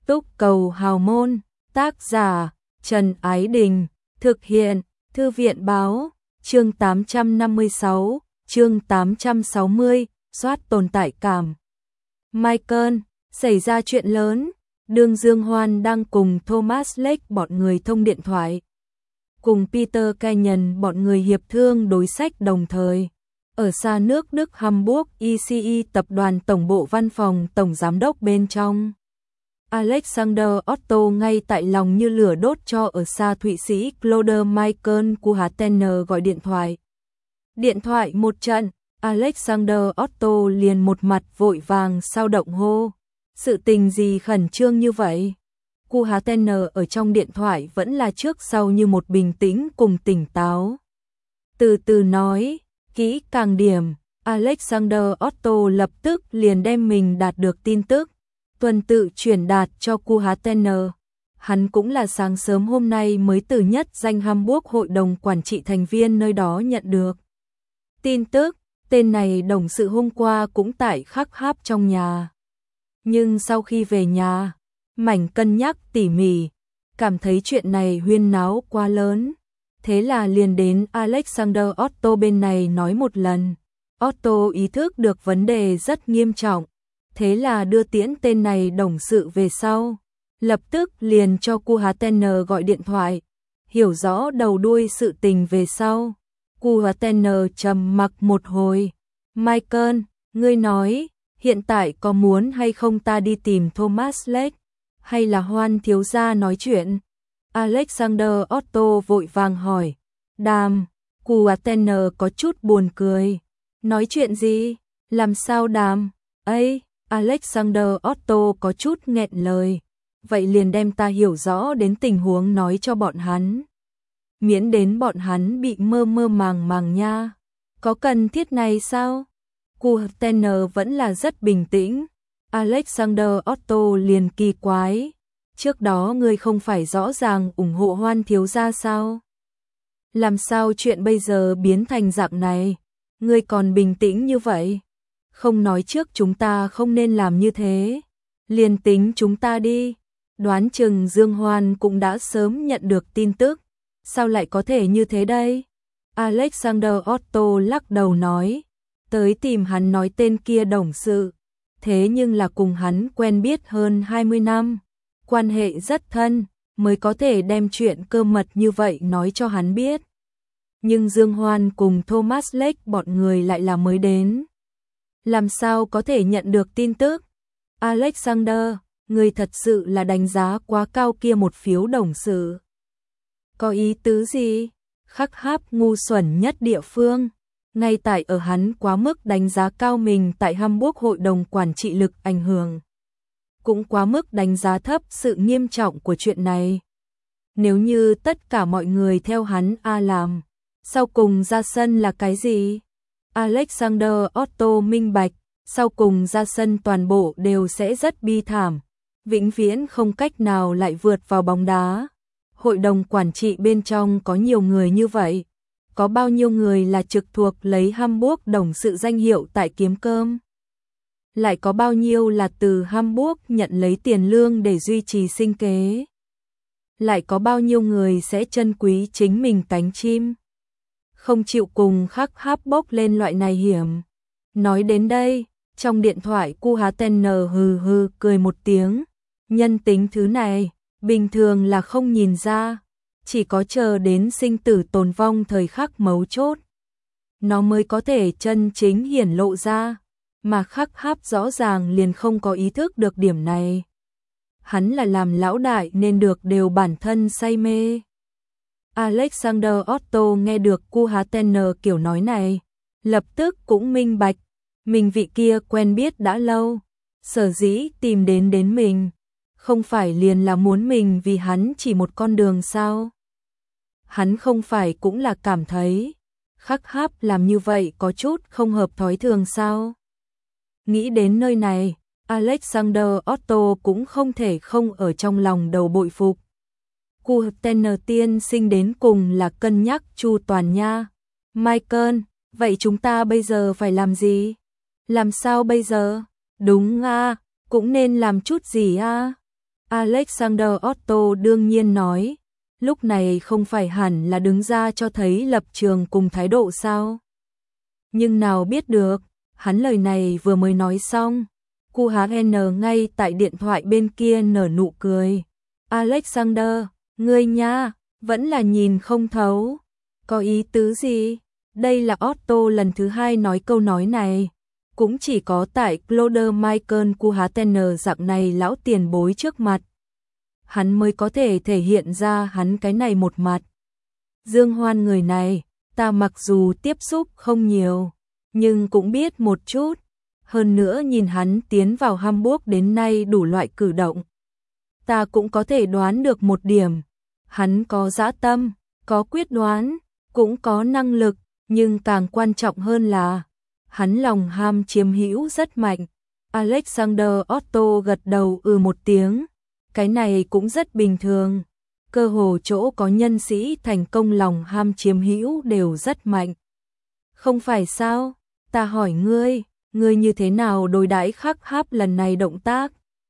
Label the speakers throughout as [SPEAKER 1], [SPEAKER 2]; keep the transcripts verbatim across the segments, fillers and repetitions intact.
[SPEAKER 1] Túc Cầu Hào Môn, tác giả Trần Ái Đình, thực hiện Thư viện Báo, chương tám trăm năm mươi sáu, chương tám trăm sáu mươi, soát tồn tại cảm. Michael, xảy ra chuyện lớn, Đường Dương Hoan đang cùng Thomas Lake bọn người thông điện thoại. Cùng Peter Kenyon bọn người hiệp thương đối sách đồng thời. Ở xa nước Đức Hamburg i xê e tập đoàn tổng bộ văn phòng tổng giám đốc bên trong. Alexander Otto ngay tại lòng như lửa đốt cho ở xa Thụy Sĩ Claude Michael Kuhatener gọi điện thoại. Điện thoại một trận, Alexander Otto liền một mặt vội vàng sao động hô. Sự tình gì khẩn trương như vậy? Kuhatener ở trong điện thoại vẫn là trước sau như một bình tĩnh cùng tỉnh táo. Từ từ nói, kỹ càng điểm, Alexander Otto lập tức liền đem mình đạt được tin tức, tuần tự truyền đạt cho Kuhatener. Hắn cũng là sáng sớm hôm nay mới từ nhất danh Hamburg hội đồng quản trị thành viên nơi đó nhận được tin tức, tên này đồng sự hôm qua cũng tại khắc háp trong nhà. Nhưng sau khi về nhà, mảnh cân nhắc tỉ mỉ, cảm thấy chuyện này huyên náo quá lớn. Thế là liền đến Alexander Otto bên này nói một lần. Otto ý thức được vấn đề rất nghiêm trọng. Thế là đưa tiễn tên này đồng sự về sau. Lập tức liền cho Kuhatener gọi điện thoại. Hiểu rõ đầu đuôi sự tình về sau. Kuhatener trầm mặc một hồi. Michael, ngươi nói, hiện tại có muốn hay không ta đi tìm Thomas Lake? Hay là Hoan thiếu gia nói chuyện? Alexander Otto vội vàng hỏi. Đàm, Kuhatener có chút buồn cười. Nói chuyện gì? Làm sao đàm? Ấy, Alexander Otto có chút nghẹn lời. Vậy liền đem ta hiểu rõ đến tình huống nói cho bọn hắn. Miễn đến bọn hắn bị mơ mơ màng màng nha. Có cần thiết này sao? Kuhatener vẫn là rất bình tĩnh. Alexander Otto liền kỳ quái. Trước đó ngươi không phải rõ ràng ủng hộ Hoan thiếu gia sao? Làm sao chuyện bây giờ biến thành dạng này? Ngươi còn bình tĩnh như vậy? Không nói trước chúng ta không nên làm như thế. Liền tính chúng ta đi. Đoán chừng Dương Hoan cũng đã sớm nhận được tin tức. Sao lại có thể như thế đây? Alexander Otto lắc đầu nói. Tới tìm hắn nói tên kia đồng sự. Thế nhưng là cùng hắn quen biết hơn hai mươi năm. Quan hệ rất thân, mới có thể đem chuyện cơ mật như vậy nói cho hắn biết. Nhưng Dương Hoan cùng Thomas Lake bọn người lại là mới đến. Làm sao có thể nhận được tin tức? Alexander, người thật sự là đánh giá quá cao kia một phiếu đồng sự. Có ý tứ gì? Khắc háp ngu xuẩn nhất địa phương. Ngay tại ở hắn quá mức đánh giá cao mình tại Hamburg hội đồng quản trị lực ảnh hưởng. Cũng quá mức đánh giá thấp sự nghiêm trọng của chuyện này. Nếu như tất cả mọi người theo hắn A làm, sau cùng ra sân là cái gì? Alexander Otto minh bạch, sau cùng ra sân toàn bộ đều sẽ rất bi thảm, vĩnh viễn không cách nào lại vượt vào bóng đá. Hội đồng quản trị bên trong có nhiều người như vậy, có bao nhiêu người là trực thuộc lấy Hamburg đồng sự danh hiệu tại kiếm cơm? Lại có bao nhiêu là từ Hamburg nhận lấy tiền lương để duy trì sinh kế? Lại có bao nhiêu người sẽ trân quý chính mình cánh chim? Không chịu cùng khắc háp bốc lên loại này hiểm. Nói đến đây, trong điện thoại Kuhatener hừ hừ cười một tiếng. Nhân tính thứ này, bình thường là không nhìn ra. Chỉ có chờ đến sinh tử tồn vong thời khắc mấu chốt. Nó mới có thể chân chính hiển lộ ra. Mà khắc háp rõ ràng liền không có ý thức được điểm này. Hắn là làm lão đại nên được đều bản thân say mê. Alexander Otto nghe được Kuhatener kiểu nói này, lập tức cũng minh bạch, mình vị kia quen biết đã lâu, sở dĩ tìm đến đến mình, không phải liền là muốn mình vì hắn chỉ một con đường sao? Hắn không phải cũng là cảm thấy, khắc háp làm như vậy có chút không hợp thói thường sao? Nghĩ đến nơi này, Alexander Otto cũng không thể không ở trong lòng đầu bội phục. Kuhatener tiên sinh đến cùng là cân nhắc chu toàn nha. Michael, vậy chúng ta bây giờ phải làm gì? Làm sao bây giờ? Đúng à, cũng nên làm chút gì à? Alexander Otto đương nhiên nói, lúc này không phải hẳn là đứng ra cho thấy lập trường cùng thái độ sao? Nhưng nào biết được, hắn lời này vừa mới nói xong, Cu Há N ngay tại điện thoại bên kia nở nụ cười. Alexander, ngươi nha, vẫn là nhìn không thấu. Có ý tứ gì? Đây là Otto lần thứ hai nói câu nói này. Cũng chỉ có tại Claude Michael Cu Há N dạng này lão tiền bối trước mặt, hắn mới có thể thể hiện ra hắn cái này một mặt. Dương Hoan người này, ta mặc dù tiếp xúc không nhiều, nhưng cũng biết một chút. Hơn nữa nhìn hắn tiến vào Hamburg đến nay đủ loại cử động, ta cũng có thể đoán được một điểm. Hắn có dã tâm, có quyết đoán, cũng có năng lực, nhưng càng quan trọng hơn là hắn lòng ham chiếm hữu rất mạnh. Alexander Otto gật đầu ừ một tiếng. Cái này cũng rất bình thường. Cơ hồ chỗ có nhân sĩ thành công lòng ham chiếm hữu đều rất mạnh. Không phải sao? Ta hỏi ngươi, ngươi như thế nào đối đãi Khắc Háp lần này động tác?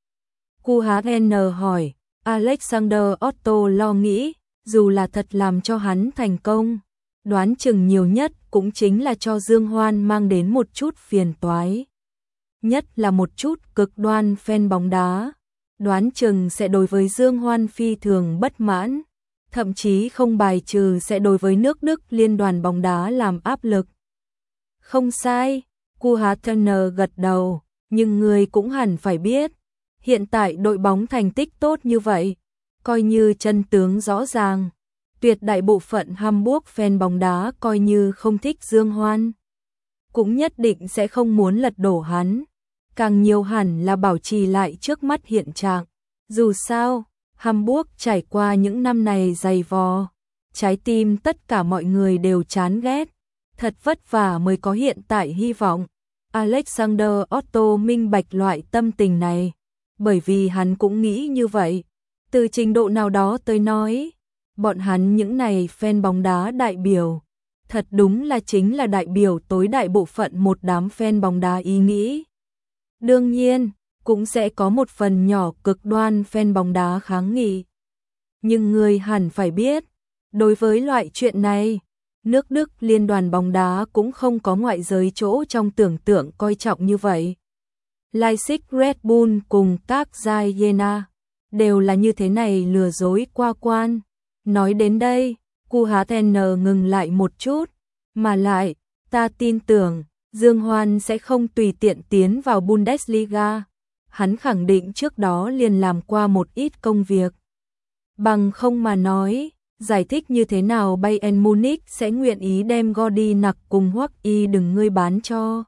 [SPEAKER 1] Cu Há N hỏi. Alexander Otto lo nghĩ, dù là thật làm cho hắn thành công, đoán chừng nhiều nhất cũng chính là cho Dương Hoan mang đến một chút phiền toái. Nhất là một chút cực đoan fan bóng đá, đoán chừng sẽ đối với Dương Hoan phi thường bất mãn, thậm chí không bài trừ sẽ đối với nước Đức liên đoàn bóng đá làm áp lực. Không sai, Cu Há N gật đầu, nhưng người cũng hẳn phải biết, hiện tại đội bóng thành tích tốt như vậy, coi như chân tướng rõ ràng, tuyệt đại bộ phận Hamburg fan bóng đá coi như không thích Dương Hoan, cũng nhất định sẽ không muốn lật đổ hắn, càng nhiều hẳn là bảo trì lại trước mắt hiện trạng. Dù sao, Hamburg trải qua những năm này dày vò, trái tim tất cả mọi người đều chán ghét, thật vất vả mới có hiện tại hy vọng. Alexander Otto minh bạch loại tâm tình này, bởi vì hắn cũng nghĩ như vậy. Từ trình độ nào đó tới nói, bọn hắn những này fan bóng đá đại biểu, thật đúng là chính là đại biểu tối đại bộ phận một đám fan bóng đá ý nghĩ. Đương nhiên, cũng sẽ có một phần nhỏ cực đoan fan bóng đá kháng nghị. Nhưng người hẳn phải biết, đối với loại chuyện này, nước Đức liên đoàn bóng đá cũng không có ngoại giới chỗ trong tưởng tượng coi trọng như vậy. Leipzig Red Bull cùng các Giai Jena đều là như thế này lừa dối qua quan. Nói đến đây, Cu Há N ngừng lại một chút, mà lại, ta tin tưởng, Dương Hoan sẽ không tùy tiện tiến vào Bundesliga. Hắn khẳng định trước đó liền làm qua một ít công việc. Bằng không mà nói, giải thích như thế nào Bayern Munich sẽ nguyện ý đem Gordy Nặc cùng Hoắc Y đừng ngươi bán cho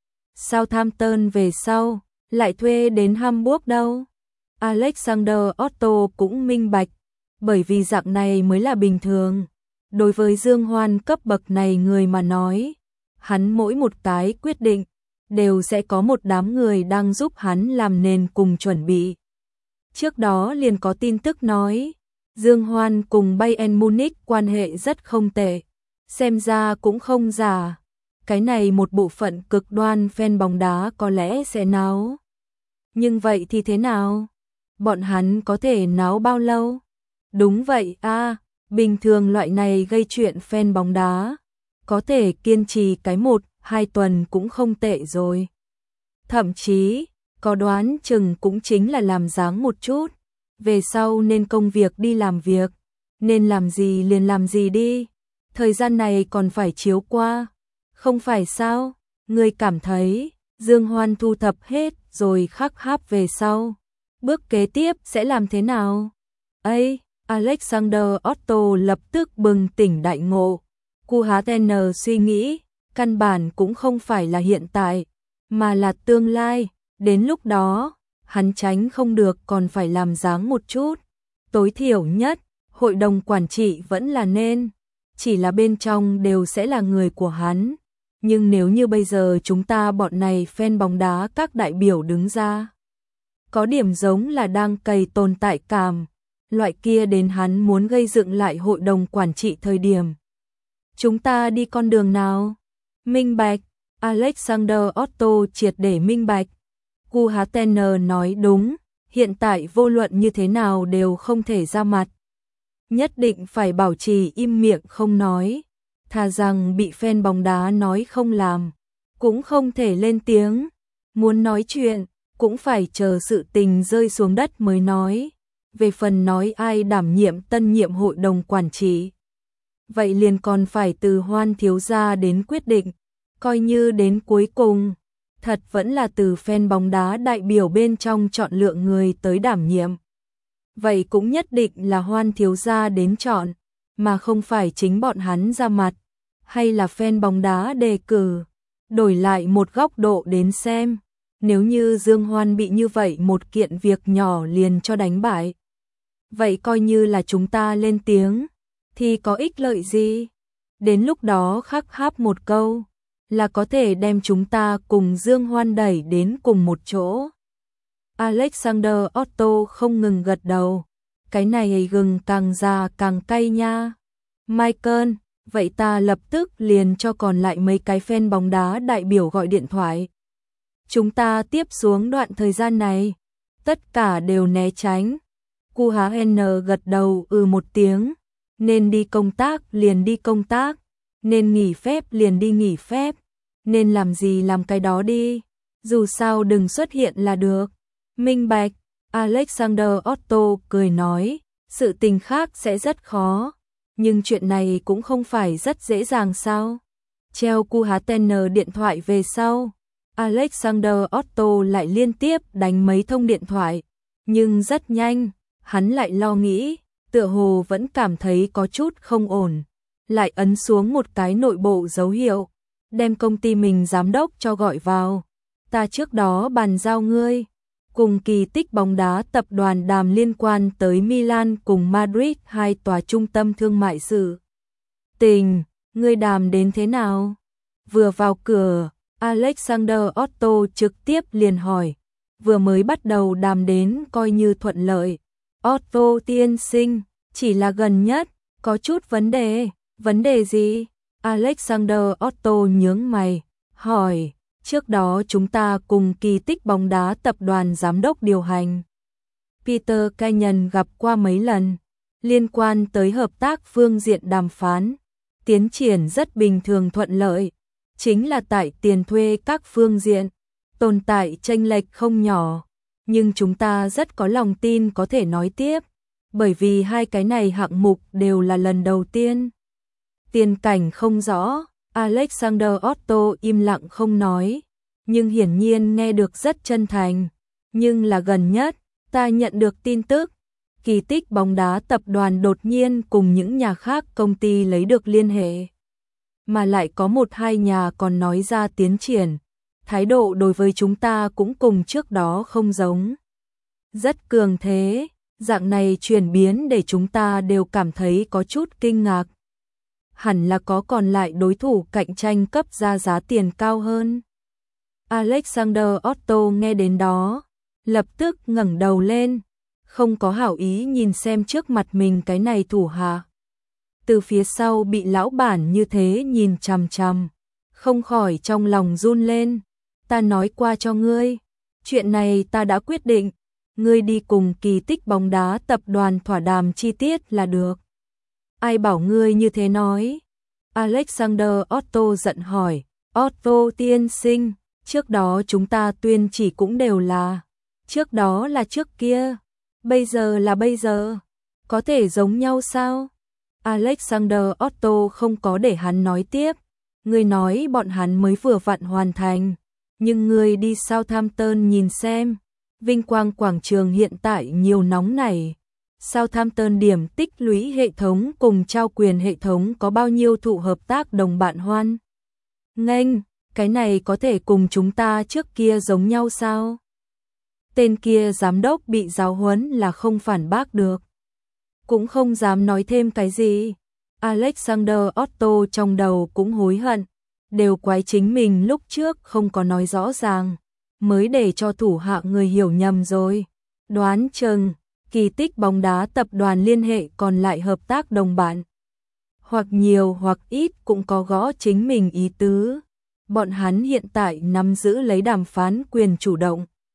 [SPEAKER 1] Southampton về sau, lại thuê đến Hamburg đâu. Alexander Otto cũng minh bạch, bởi vì dạng này mới là bình thường. Đối với Dương Hoan cấp bậc này người mà nói, hắn mỗi một cái quyết định, đều sẽ có một đám người đang giúp hắn làm nền cùng chuẩn bị. Trước đó liền có tin tức nói, Dương Hoan cùng Bayern Munich quan hệ rất không tệ, xem ra cũng không giả. Cái này một bộ phận cực đoan fan bóng đá có lẽ sẽ náo. Nhưng vậy thì thế nào? Bọn hắn có thể náo bao lâu? Đúng vậy a, à, bình thường loại này gây chuyện fan bóng đá, có thể kiên trì cái một, hai tuần cũng không tệ rồi. Thậm chí, có đoán chừng cũng chính là làm dáng một chút, về sau nên công việc đi làm việc, nên làm gì liền làm gì đi, thời gian này còn phải chiếu qua, không phải sao? Ngươi cảm thấy, Dương Hoan thu thập hết rồi Khắc Háp về sau, bước kế tiếp sẽ làm thế nào? Ây, Alexander Otto lập tức bừng tỉnh đại ngộ. Cu Há N suy nghĩ, căn bản cũng không phải là hiện tại, mà là tương lai, đến lúc đó, hắn tránh không được còn phải làm dáng một chút. Tối thiểu nhất, hội đồng quản trị vẫn là nên, chỉ là bên trong đều sẽ là người của hắn. Nhưng nếu như bây giờ chúng ta bọn này fan bóng đá các đại biểu đứng ra, có điểm giống là đang cày tồn tại cảm, loại kia đến hắn muốn gây dựng lại hội đồng quản trị thời điểm. Chúng ta đi con đường nào? Minh bạch, Alexander Otto triệt để minh bạch. Cu Há N nói đúng, hiện tại vô luận như thế nào đều không thể ra mặt. Nhất định phải bảo trì im miệng không nói, thà rằng bị fan bóng đá nói không làm, cũng không thể lên tiếng, muốn nói chuyện, cũng phải chờ sự tình rơi xuống đất mới nói. Về phần nói ai đảm nhiệm tân nhiệm hội đồng quản trị, vậy liền còn phải từ Hoan thiếu gia đến quyết định, coi như đến cuối cùng, thật vẫn là từ fan bóng đá đại biểu bên trong chọn lựa người tới đảm nhiệm. Vậy cũng nhất định là Hoan thiếu gia đến chọn, mà không phải chính bọn hắn ra mặt, hay là fan bóng đá đề cử. Đổi lại một góc độ đến xem, nếu như Dương Hoan bị như vậy một kiện việc nhỏ liền cho đánh bại, vậy coi như là chúng ta lên tiếng, thì có ích lợi gì? Đến lúc đó khắc háp một câu, là có thể đem chúng ta cùng Dương Hoan đẩy đến cùng một chỗ. Alexander Otto không ngừng gật đầu, cái này gừng càng già càng cay nha. Michael, vậy ta lập tức liền cho còn lại mấy cái fan bóng đá đại biểu gọi điện thoại. Chúng ta tiếp xuống đoạn thời gian này, tất cả đều né tránh. Cu Há N gật đầu ừ một tiếng, nên đi công tác liền đi công tác, nên nghỉ phép liền đi nghỉ phép, nên làm gì làm cái đó đi, dù sao đừng xuất hiện là được. Minh bạch, Alexander Otto cười nói, sự tình khác sẽ rất khó, nhưng chuyện này cũng không phải rất dễ dàng sao. Treo Cu Há Ten điện thoại về sau, Alexander Otto lại liên tiếp đánh mấy thông điện thoại, nhưng rất nhanh, hắn lại lo nghĩ, tựa hồ vẫn cảm thấy có chút không ổn, lại ấn xuống một cái nội bộ dấu hiệu, đem công ty mình giám đốc cho gọi vào. Ta trước đó bàn giao ngươi, cùng Kỳ Tích bóng đá tập đoàn đàm liên quan tới Milan cùng Madrid hai tòa trung tâm thương mại sự tình, ngươi đàm đến thế nào? Vừa vào cửa, Alexander Otto trực tiếp liền hỏi, vừa mới bắt đầu đàm đến coi như thuận lợi. Otto tiên sinh, chỉ là gần nhất, có chút vấn đề, vấn đề gì? Alexander Otto nhướng mày, hỏi, trước đó chúng ta cùng Kỳ Tích bóng đá tập đoàn giám đốc điều hành Peter Kenyon gặp qua mấy lần, liên quan tới hợp tác phương diện đàm phán, tiến triển rất bình thường thuận lợi, chính là tại tiền thuê các phương diện, tồn tại chênh lệch không nhỏ, nhưng chúng ta rất có lòng tin có thể nói tiếp, bởi vì hai cái này hạng mục đều là lần đầu tiên. Tiền cảnh không rõ, Alexander Otto im lặng không nói, nhưng hiển nhiên nghe được rất chân thành, nhưng là gần nhất, ta nhận được tin tức, Kỳ Tích bóng đá tập đoàn đột nhiên cùng những nhà khác công ty lấy được liên hệ, mà lại có một hai nhà còn nói ra tiến triển, thái độ đối với chúng ta cũng cùng trước đó không giống. Rất cường thế, dạng này chuyển biến để chúng ta đều cảm thấy có chút kinh ngạc. Hẳn là có còn lại đối thủ cạnh tranh cấp ra giá tiền cao hơn. Alexander Otto nghe đến đó, lập tức ngẩng đầu lên, không có hảo ý nhìn xem trước mặt mình cái này thủ hạ. Từ phía sau bị lão bản như thế nhìn chằm chằm, không khỏi trong lòng run lên. Ta nói qua cho ngươi, chuyện này ta đã quyết định, ngươi đi cùng Kỳ Tích bóng đá tập đoàn thỏa đàm chi tiết là được. Ai bảo ngươi như thế nói? Alexander Otto giận hỏi, Otto tiên sinh, trước đó chúng ta tuyên chỉ cũng đều là, trước đó là trước kia, bây giờ là bây giờ, có thể giống nhau sao? Alexander Otto không có để hắn nói tiếp, ngươi nói bọn hắn mới vừa vặn hoàn thành, nhưng ngươi đi Southampton nhìn xem, vinh quang quảng trường hiện tại nhiều nóng này. Southampton điểm tích lũy hệ thống cùng trao quyền hệ thống có bao nhiêu thụ hợp tác đồng bạn hoan nghênh, cái này có thể cùng chúng ta trước kia giống nhau sao? Tên kia giám đốc bị giáo huấn là không phản bác được, cũng không dám nói thêm cái gì. Alexander Otto trong đầu cũng hối hận, đều quái chính mình lúc trước không có nói rõ ràng, mới để cho thủ hạ người hiểu nhầm rồi. Đoán chừng Kỳ Tích bóng đá tập đoàn liên hệ còn lại hợp tác đồng bạn, hoặc nhiều hoặc ít cũng có gõ chính mình ý tứ. Bọn hắn hiện tại nắm giữ lấy đàm phán quyền chủ động.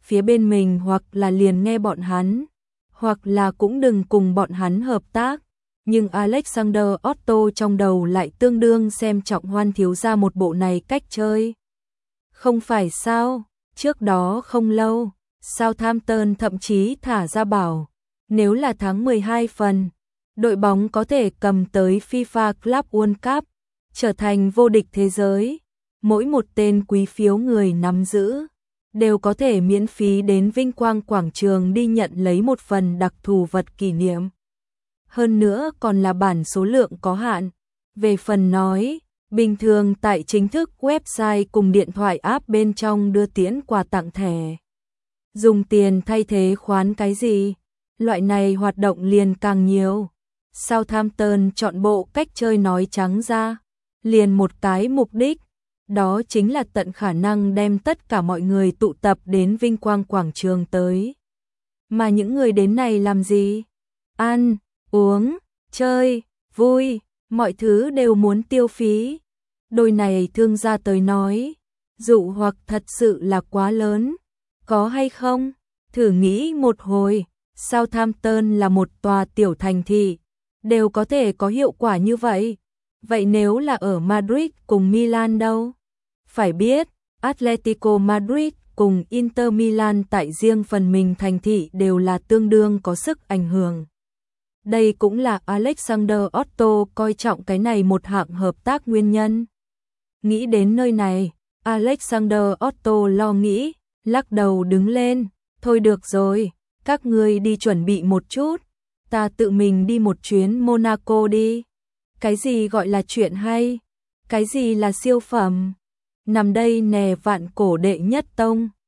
[SPEAKER 1] phía bên mình hoặc là liền nghe bọn hắn, hoặc là cũng đừng cùng bọn hắn hợp tác. Nhưng Alexander Otto trong đầu lại tương đương xem trọng Hoan thiếu gia một bộ này cách chơi. Không phải sao, trước đó không lâu, Southampton thậm chí thả ra bảo, nếu là tháng mười hai phần, đội bóng có thể cầm tới FIFA Club World Cup, trở thành vô địch thế giới, mỗi một tên quý phiếu người nắm giữ đều có thể miễn phí đến vinh quang quảng trường đi nhận lấy một phần đặc thù vật kỷ niệm. Hơn nữa còn là bản số lượng có hạn. Về phần nói, bình thường tại chính thức website cùng điện thoại app bên trong đưa tiễn quà tặng thẻ. Dùng tiền thay thế khoán cái gì? Loại này hoạt động liền càng nhiều. Southampton chọn bộ cách chơi nói trắng ra, liền một cái mục đích, đó chính là tận khả năng đem tất cả mọi người tụ tập đến vinh quang quảng trường tới. Mà những người đến này làm gì? Ăn, uống, chơi, vui, mọi thứ đều muốn tiêu phí. Đôi này thương gia tới nói, dụ hoặc thật sự là quá lớn, có hay không? Thử nghĩ một hồi, Southampton là một tòa tiểu thành thị, đều có thể có hiệu quả như vậy. Vậy nếu là ở Madrid cùng Milan đâu? Phải biết, Atletico Madrid cùng Inter Milan tại riêng phần mình thành thị đều là tương đương có sức ảnh hưởng. Đây cũng là Alexander Otto coi trọng cái này một hạng hợp tác nguyên nhân. Nghĩ đến nơi này, Alexander Otto lo nghĩ, lắc đầu đứng lên, thôi được rồi, các ngươi đi chuẩn bị một chút, ta tự mình đi một chuyến Monaco đi. Cái gì gọi là chuyện hay? Cái gì là siêu phẩm? Nằm đây nè vạn cổ đệ nhất tông.